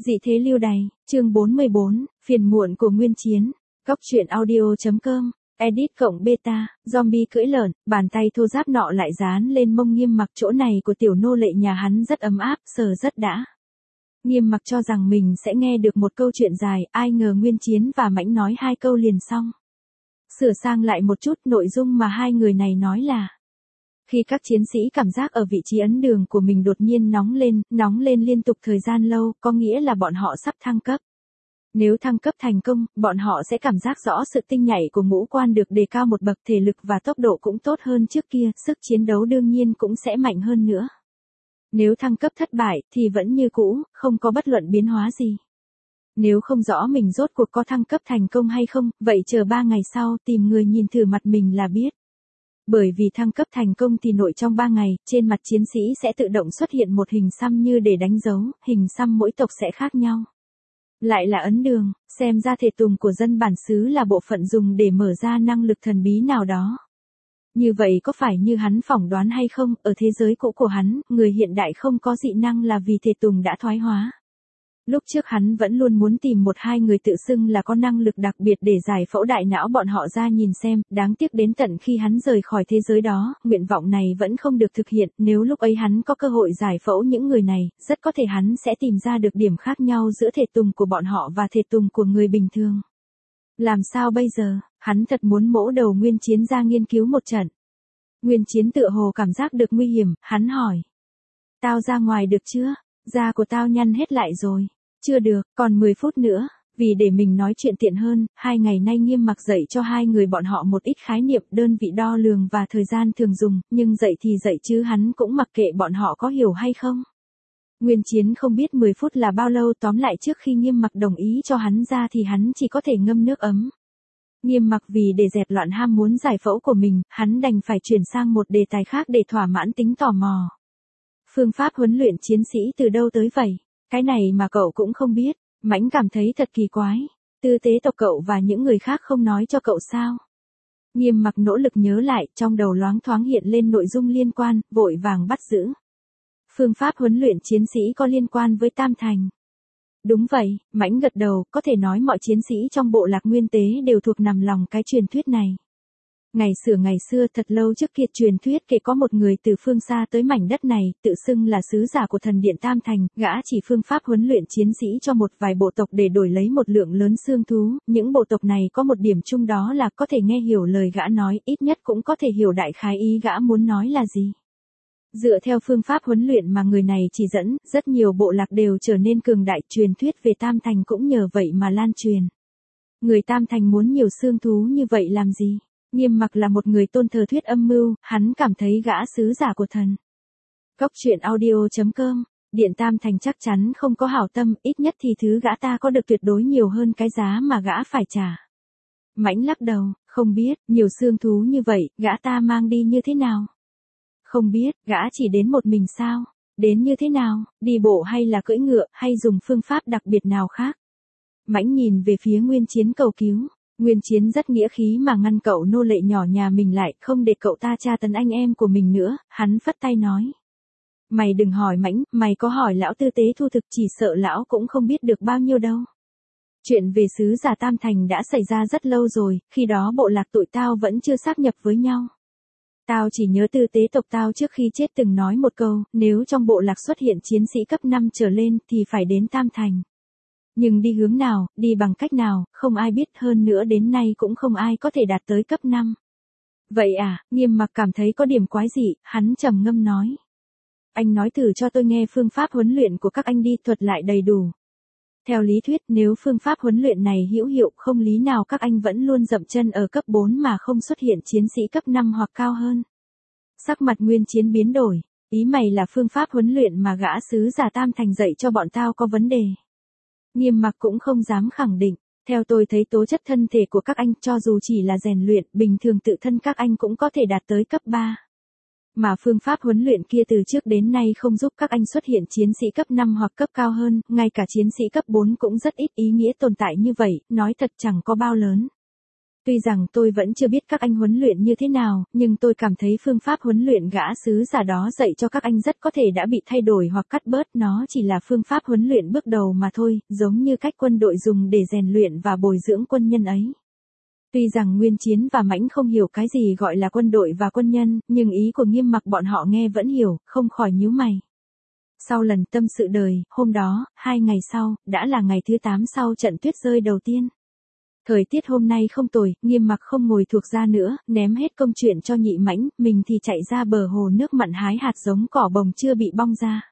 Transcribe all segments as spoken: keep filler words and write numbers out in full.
Dị thế lưu đày, chương bốn mươi bốn, phiền muộn của Nguyên Chiến. Góc truyện audio.com, edit cộng beta, zombie cưỡi lợn, bàn tay thô ráp nọ lại dán lên mông Nghiêm Mặc, chỗ này của tiểu nô lệ nhà hắn rất ấm áp, sờ rất đã. Nghiêm Mặc cho rằng mình sẽ nghe được một câu chuyện dài, ai ngờ Nguyên Chiến và Mãnh nói hai câu liền xong. Sửa sang lại một chút, nội dung mà hai người này nói là: khi các chiến sĩ cảm giác ở vị trí ấn đường của mình đột nhiên nóng lên, nóng lên liên tục thời gian lâu, có nghĩa là bọn họ sắp thăng cấp. Nếu thăng cấp thành công, bọn họ sẽ cảm giác rõ sự tinh nhạy của ngũ quan được đề cao một bậc, thể lực và tốc độ cũng tốt hơn trước kia, sức chiến đấu đương nhiên cũng sẽ mạnh hơn nữa. Nếu thăng cấp thất bại, thì vẫn như cũ, không có bất luận biến hóa gì. Nếu không rõ mình rốt cuộc có thăng cấp thành công hay không, vậy chờ ba ngày sau tìm người nhìn thử mặt mình là biết. Bởi vì thăng cấp thành công thì nội trong ba ngày, trên mặt chiến sĩ sẽ tự động xuất hiện một hình xăm như để đánh dấu, hình xăm mỗi tộc sẽ khác nhau. Lại là ấn đường, xem ra thể tùng của dân bản xứ là bộ phận dùng để mở ra năng lực thần bí nào đó. Như vậy có phải như hắn phỏng đoán hay không, ở thế giới cũ của hắn, người hiện đại không có dị năng là vì thể tùng đã thoái hóa. Lúc trước hắn vẫn luôn muốn tìm một hai người tự xưng là có năng lực đặc biệt để giải phẫu đại não bọn họ ra nhìn xem, đáng tiếc đến tận khi hắn rời khỏi thế giới đó, nguyện vọng này vẫn không được thực hiện, nếu lúc ấy hắn có cơ hội giải phẫu những người này, rất có thể hắn sẽ tìm ra được điểm khác nhau giữa thể tùng của bọn họ và thể tùng của người bình thường. Làm sao bây giờ, hắn thật muốn mỗ đầu Nguyên Chiến ra nghiên cứu một trận. Nguyên Chiến tựa hồ cảm giác được nguy hiểm, hắn hỏi: tao ra ngoài được chưa? Da của tao nhăn hết lại rồi. Chưa được, còn mười phút nữa. Vì để mình nói chuyện tiện hơn, hai ngày nay Nghiêm Mặc dạy cho hai người bọn họ một ít khái niệm, đơn vị đo lường và thời gian thường dùng, nhưng dạy thì dạy chứ hắn cũng mặc kệ bọn họ có hiểu hay không. Nguyên Chiến không biết mười phút là bao lâu, tóm lại trước khi Nghiêm Mặc đồng ý cho hắn ra thì hắn chỉ có thể ngâm nước ấm. Nghiêm Mặc vì để dẹp loạn ham muốn giải phẫu của mình, hắn đành phải chuyển sang một đề tài khác để thỏa mãn tính tò mò. Phương pháp huấn luyện chiến sĩ từ đâu tới vậy? Cái này mà cậu cũng không biết. Mãnh cảm thấy thật kỳ quái. Tư tế tộc cậu và những người khác không nói cho cậu sao? Nghiêm Mặc nỗ lực nhớ lại, trong đầu loáng thoáng hiện lên nội dung liên quan, vội vàng bắt giữ. Phương pháp huấn luyện chiến sĩ có liên quan với Tam Thành. Đúng vậy, Mãnh gật đầu, có thể nói mọi chiến sĩ trong bộ lạc Nguyên Tế đều thuộc nằm lòng cái truyền thuyết này. Ngày xưa ngày xưa thật lâu trước kia truyền thuyết kể có một người từ phương xa tới mảnh đất này, tự xưng là sứ giả của thần điện Tam Thành, gã chỉ phương pháp huấn luyện chiến sĩ cho một vài bộ tộc để đổi lấy một lượng lớn xương thú, những bộ tộc này có một điểm chung đó là có thể nghe hiểu lời gã nói, ít nhất cũng có thể hiểu đại khái ý gã muốn nói là gì. Dựa theo phương pháp huấn luyện mà người này chỉ dẫn, rất nhiều bộ lạc đều trở nên cường đại, truyền thuyết về Tam Thành cũng nhờ vậy mà lan truyền. Người Tam Thành muốn nhiều xương thú như vậy làm gì? Nghiêm Mặc là một người tôn thờ thuyết âm mưu, hắn cảm thấy gã sứ giả của thần. Góc truyện audio.com, Điện Tam Thành chắc chắn không có hảo tâm, ít nhất thì thứ gã ta có được tuyệt đối nhiều hơn cái giá mà gã phải trả. Mãnh lắc đầu, không biết, nhiều xương thú như vậy, gã ta mang đi như thế nào? Không biết, gã chỉ đến một mình sao? Đến như thế nào, đi bộ hay là cưỡi ngựa, hay dùng phương pháp đặc biệt nào khác? Mãnh nhìn về phía Nguyên Chiến cầu cứu. Nguyên Chiến rất nghĩa khí mà ngăn cậu nô lệ nhỏ nhà mình lại, không để cậu ta tra tấn anh em của mình nữa, hắn phất tay nói. Mày đừng hỏi Mãnh, mày có hỏi lão tư tế thu thực chỉ sợ lão cũng không biết được bao nhiêu đâu. Chuyện về sứ giả Tam Thành đã xảy ra rất lâu rồi, khi đó bộ lạc tụi tao vẫn chưa sáp nhập với nhau. Tao chỉ nhớ tư tế tộc tao trước khi chết từng nói một câu, nếu trong bộ lạc xuất hiện chiến sĩ cấp năm trở lên thì phải đến Tam Thành. Nhưng đi hướng nào, đi bằng cách nào, không ai biết, hơn nữa đến nay cũng không ai có thể đạt tới cấp năm. Vậy à, Nghiêm Mặc cảm thấy có điểm quái dị, hắn trầm ngâm nói. Anh nói thử cho tôi nghe phương pháp huấn luyện của các anh đi, thuật lại đầy đủ. Theo lý thuyết, nếu phương pháp huấn luyện này hữu hiệu, không lý nào các anh vẫn luôn dậm chân ở cấp bốn mà không xuất hiện chiến sĩ cấp năm hoặc cao hơn. Sắc mặt Nguyên Chiến biến đổi, ý mày là phương pháp huấn luyện mà gã sứ giả Tam Thành dạy cho bọn tao có vấn đề. Nghiêm Mặc cũng không dám khẳng định, theo tôi thấy tố chất thân thể của các anh cho dù chỉ là rèn luyện, bình thường tự thân các anh cũng có thể đạt tới cấp ba. Mà phương pháp huấn luyện kia từ trước đến nay không giúp các anh xuất hiện chiến sĩ cấp năm hoặc cấp cao hơn, ngay cả chiến sĩ cấp bốn cũng rất ít, ý nghĩa tồn tại như vậy, nói thật chẳng có bao lớn. Tuy rằng tôi vẫn chưa biết các anh huấn luyện như thế nào, nhưng tôi cảm thấy phương pháp huấn luyện gã sứ giả đó dạy cho các anh rất có thể đã bị thay đổi hoặc cắt bớt, nó chỉ là phương pháp huấn luyện bước đầu mà thôi, giống như cách quân đội dùng để rèn luyện và bồi dưỡng quân nhân ấy. Tuy rằng Nguyên Chiến và Mãnh không hiểu cái gì gọi là quân đội và quân nhân, nhưng ý của Nghiêm Mặc bọn họ nghe vẫn hiểu, không khỏi nhíu mày. Sau lần tâm sự đời, hôm đó, hai ngày sau, đã là ngày thứ tám sau trận tuyết rơi đầu tiên. Thời tiết hôm nay không tồi, Nghiêm Mặc không ngồi thuộc ra nữa, ném hết công chuyện cho Nhị Mãnh, mình thì chạy ra bờ hồ nước mặn hái hạt giống cỏ bồng chưa bị bong ra.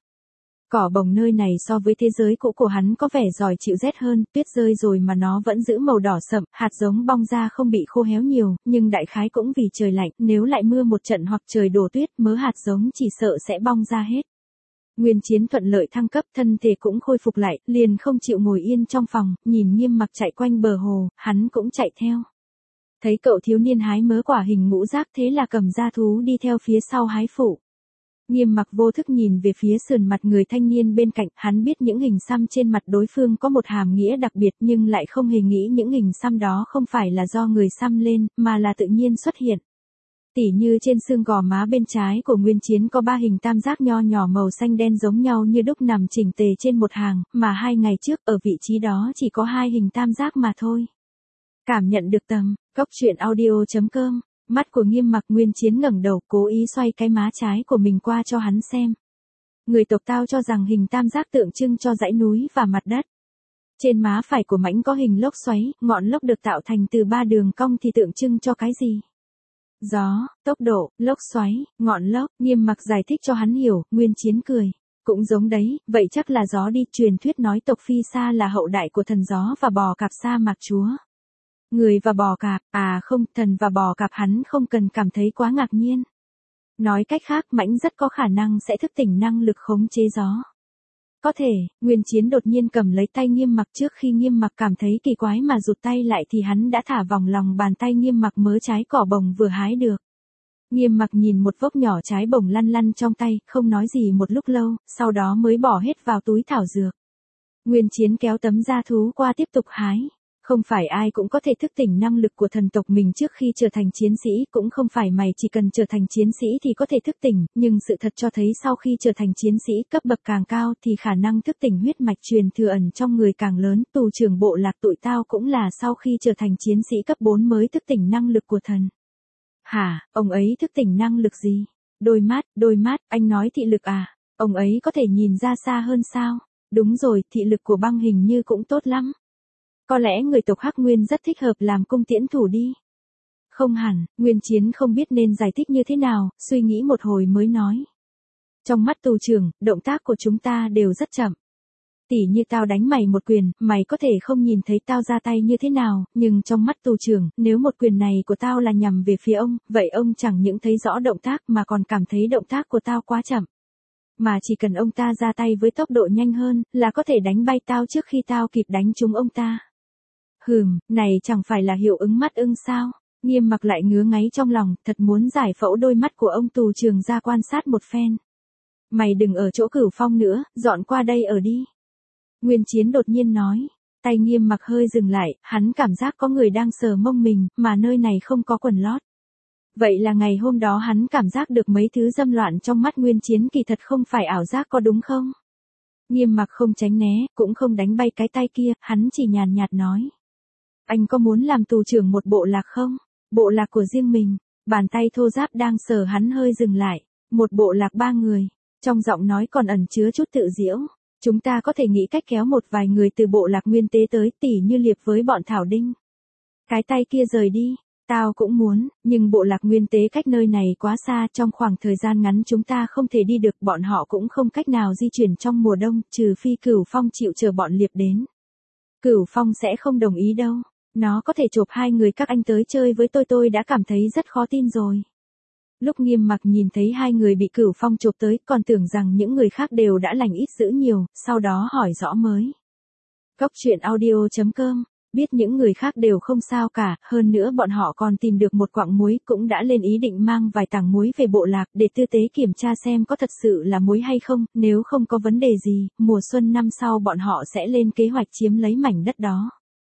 Cỏ bồng nơi này so với thế giới cũ của hắn có vẻ giỏi chịu rét hơn, tuyết rơi rồi mà nó vẫn giữ màu đỏ sậm, hạt giống bong ra không bị khô héo nhiều, nhưng đại khái cũng vì trời lạnh, nếu lại mưa một trận hoặc trời đổ tuyết, mớ hạt giống chỉ sợ sẽ bong ra hết. Nguyên Chiến thuận lợi thăng cấp, thân thể cũng khôi phục lại, liền không chịu ngồi yên trong phòng, nhìn Nghiêm Mặc chạy quanh bờ hồ, hắn cũng chạy theo. Thấy cậu thiếu niên hái mớ quả hình ngũ giác thế là cầm ra thú đi theo phía sau hái phụ. Nghiêm Mặc vô thức nhìn về phía sườn mặt người thanh niên bên cạnh, hắn biết những hình xăm trên mặt đối phương có một hàm nghĩa đặc biệt nhưng lại không hề nghĩ những hình xăm đó không phải là do người xăm lên, mà là tự nhiên xuất hiện. Tỉ như trên xương gò má bên trái của Nguyên Chiến có ba hình tam giác nho nhỏ màu xanh đen giống nhau như đúc nằm chỉnh tề trên một hàng, mà hai ngày trước ở vị trí đó chỉ có hai hình tam giác mà thôi. Cảm nhận được tầm, cốc truyện audio chấm com, mắt của Nghiêm Mặc. Nguyên Chiến ngẩng đầu cố ý xoay cái má trái của mình qua cho hắn xem. Người tộc tao cho rằng hình tam giác tượng trưng cho dãy núi và mặt đất. Trên má phải của Mãnh có hình lốc xoáy, ngọn lốc được tạo thành từ ba đường cong thì tượng trưng cho cái gì? Gió, tốc độ, lốc xoáy, ngọn lốc. Nghiêm Mặc giải thích cho hắn hiểu. Nguyên Chiến cười. Cũng giống đấy, vậy chắc là gió đi. Truyền thuyết nói tộc Phi Sa là hậu đại của thần gió và bò cạp sa mạc chúa. Người và bò cạp, à không, thần và bò cạp. Hắn không cần cảm thấy quá ngạc nhiên. Nói cách khác, Mãnh rất có khả năng sẽ thức tỉnh năng lực khống chế gió. Có thể. Nguyên Chiến đột nhiên cầm lấy tay Nghiêm Mặc. Trước khi Nghiêm Mặc cảm thấy kỳ quái mà rụt tay lại thì hắn đã thả vòng lòng bàn tay Nghiêm Mặc mớ trái cỏ bồng vừa hái được. Nghiêm Mặc nhìn một vốc nhỏ trái bồng lăn lăn trong tay, không nói gì một lúc lâu, sau đó mới bỏ hết vào túi thảo dược. Nguyên Chiến kéo tấm da thú qua tiếp tục hái. Không phải ai cũng có thể thức tỉnh năng lực của thần tộc mình trước khi trở thành chiến sĩ, cũng không phải mày chỉ cần trở thành chiến sĩ thì có thể thức tỉnh, nhưng sự thật cho thấy sau khi trở thành chiến sĩ cấp bậc càng cao thì khả năng thức tỉnh huyết mạch truyền thừa ẩn trong người càng lớn. Tù trưởng bộ lạc tụi tao cũng là sau khi trở thành chiến sĩ cấp bốn mới thức tỉnh năng lực của thần. Hả, ông ấy thức tỉnh năng lực gì? Đôi mắt, đôi mắt, anh nói thị lực à? Ông ấy có thể nhìn ra xa hơn sao? Đúng rồi, thị lực của băng hình như cũng tốt lắm. Có lẽ người tộc Hắc Nguyên rất thích hợp làm cung tiễn thủ đi. Không hẳn. Nguyên Chiến không biết nên giải thích như thế nào, suy nghĩ một hồi mới nói. Trong mắt tù trưởng, động tác của chúng ta đều rất chậm. Tỉ như tao đánh mày một quyền, mày có thể không nhìn thấy tao ra tay như thế nào, nhưng trong mắt tù trưởng, nếu một quyền này của tao là nhằm về phía ông, vậy ông chẳng những thấy rõ động tác mà còn cảm thấy động tác của tao quá chậm. Mà chỉ cần ông ta ra tay với tốc độ nhanh hơn, là có thể đánh bay tao trước khi tao kịp đánh trúng ông ta. Hừm, này chẳng phải là hiệu ứng mắt ưng sao? Nghiêm Mặc lại ngứa ngáy trong lòng, thật muốn giải phẫu đôi mắt của ông tù trưởng ra quan sát một phen. Mày đừng ở chỗ Cửu Phong nữa, dọn qua đây ở đi. Nguyên Chiến đột nhiên nói. Tay Nghiêm Mặc hơi dừng lại, hắn cảm giác có người đang sờ mông mình, mà nơi này không có quần lót. Vậy là ngày hôm đó hắn cảm giác được mấy thứ dâm loạn trong mắt Nguyên Chiến kỳ thật không phải ảo giác có đúng không? Nghiêm Mặc không tránh né, cũng không đánh bay cái tay kia, hắn chỉ nhàn nhạt nói. Anh có muốn làm tù trưởng một bộ lạc không? Bộ lạc của riêng mình. Bàn tay thô ráp đang sờ hắn hơi dừng lại. Một bộ lạc ba người. Trong giọng nói còn ẩn chứa chút tự giễu. Chúng ta có thể nghĩ cách kéo một vài người từ bộ lạc Nguyên Tế tới, tỉ như Liệp với bọn Thảo Đinh. Cái tay kia rời đi. Tao cũng muốn, nhưng bộ lạc Nguyên Tế cách nơi này quá xa, trong khoảng thời gian ngắn chúng ta không thể đi được, bọn họ cũng không cách nào di chuyển trong mùa đông, trừ phi Cửu Phong chịu chờ bọn Liệp đến. Cửu Phong sẽ không đồng ý đâu. Nó có thể chộp hai người các anh tới chơi với tôi tôi đã cảm thấy rất khó tin rồi. Lúc Nghiêm Mặc nhìn thấy hai người bị Cửu Phong chộp tới, còn tưởng rằng những người khác đều đã lành ít dữ nhiều, sau đó hỏi rõ mới. Cốc truyện audio chấm com, biết những người khác đều không sao cả, hơn nữa bọn họ còn tìm được một quặng muối, cũng đã lên ý định mang vài tảng muối về bộ lạc để tư tế kiểm tra xem có thật sự là muối hay không, nếu không có vấn đề gì, mùa xuân năm sau bọn họ sẽ lên kế hoạch chiếm lấy mảnh đất đó.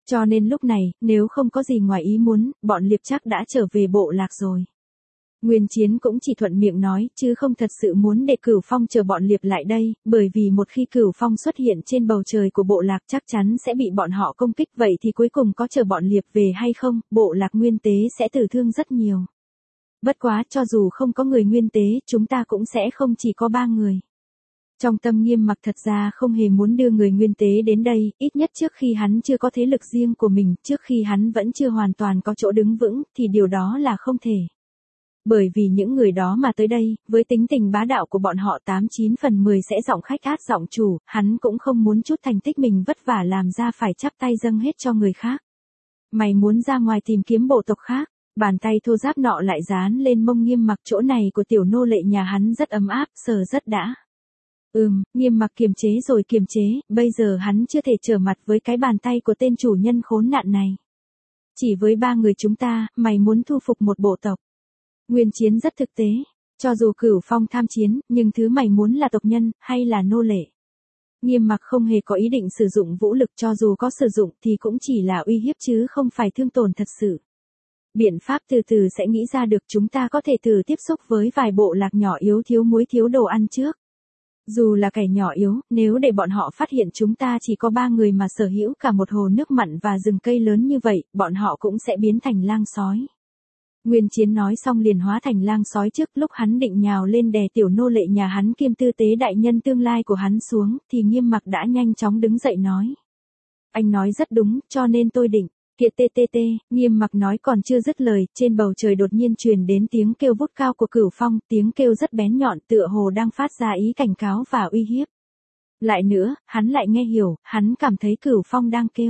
Cho nên lúc này, nếu không có gì ngoài ý muốn, bọn Liệp chắc đã trở về bộ lạc rồi. Nguyên Chiến cũng chỉ thuận miệng nói, chứ không thật sự muốn để Cửu Phong chờ bọn Liệp lại đây, bởi vì một khi Cửu Phong xuất hiện trên bầu trời của bộ lạc chắc chắn sẽ bị bọn họ công kích, vậy thì cuối cùng có chờ bọn Liệp về hay không, bộ lạc Nguyên Tế sẽ tử thương rất nhiều. Bất quá, cho dù không có người Nguyên Tế, chúng ta cũng sẽ không chỉ có ba người. Trong tâm Nghiêm Mặc thật ra không hề muốn đưa người Nguyên Tế đến đây, ít nhất trước khi hắn chưa có thế lực riêng của mình, trước khi hắn vẫn chưa hoàn toàn có chỗ đứng vững, thì điều đó là không thể. Bởi vì những người đó mà tới đây, với tính tình bá đạo của bọn họ tám chín phần mười sẽ giọng khách át giọng chủ, hắn cũng không muốn chút thành tích mình vất vả làm ra phải chắp tay dâng hết cho người khác. Mày muốn ra ngoài tìm kiếm bộ tộc khác, bàn tay thô ráp nọ lại dán lên mông Nghiêm Mặc, chỗ này của tiểu nô lệ nhà hắn rất ấm áp, sờ rất đã. Ừm, Nghiêm Mặc kiềm chế rồi kiềm chế, bây giờ hắn chưa thể trở mặt với cái bàn tay của tên chủ nhân khốn nạn này. Chỉ với ba người chúng ta, mày muốn thu phục một bộ tộc. Nguyên Chiến rất thực tế, cho dù Cửu Phong tham chiến, nhưng thứ mày muốn là tộc nhân, hay là nô lệ. Nghiêm Mặc không hề có ý định sử dụng vũ lực, cho dù có sử dụng thì cũng chỉ là uy hiếp chứ không phải thương tổn thật sự. Biện pháp từ từ sẽ nghĩ ra được, chúng ta có thể thử tiếp xúc với vài bộ lạc nhỏ yếu thiếu muối thiếu đồ ăn trước. Dù là kẻ nhỏ yếu, nếu để bọn họ phát hiện chúng ta chỉ có ba người mà sở hữu cả một hồ nước mặn và rừng cây lớn như vậy, bọn họ cũng sẽ biến thành lang sói. Nguyên Chiến nói xong liền hóa thành lang sói, trước lúc hắn định nhào lên đè tiểu nô lệ nhà hắn kiêm tư tế đại nhân tương lai của hắn xuống, thì Nghiêm Mặc đã nhanh chóng đứng dậy nói. Anh nói rất đúng, cho nên tôi định. Kiệt tê tê tê, Nghiêm Mặc nói còn chưa dứt lời, trên bầu trời đột nhiên truyền đến tiếng kêu vút cao của Cửu Phong, tiếng kêu rất bén nhọn, tựa hồ đang phát ra ý cảnh cáo và uy hiếp. Lại nữa, hắn lại nghe hiểu, hắn cảm thấy Cửu Phong đang kêu.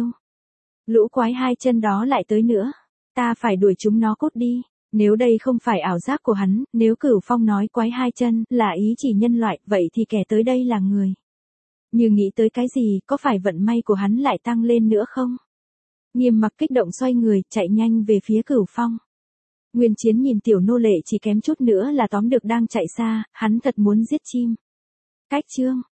Lũ quái hai chân đó lại tới nữa. Ta phải đuổi chúng nó cút đi. Nếu đây không phải ảo giác của hắn, nếu Cửu Phong nói quái hai chân là ý chỉ nhân loại, vậy thì kẻ tới đây là người. Như nghĩ tới cái gì, có phải vận may của hắn lại tăng lên nữa không? Nghiêm Mặc kích động xoay người, chạy nhanh về phía Cửu Phong. Nguyên Chiến nhìn tiểu nô lệ chỉ kém chút nữa là tóm được đang chạy xa, hắn thật muốn giết chim. Cách chương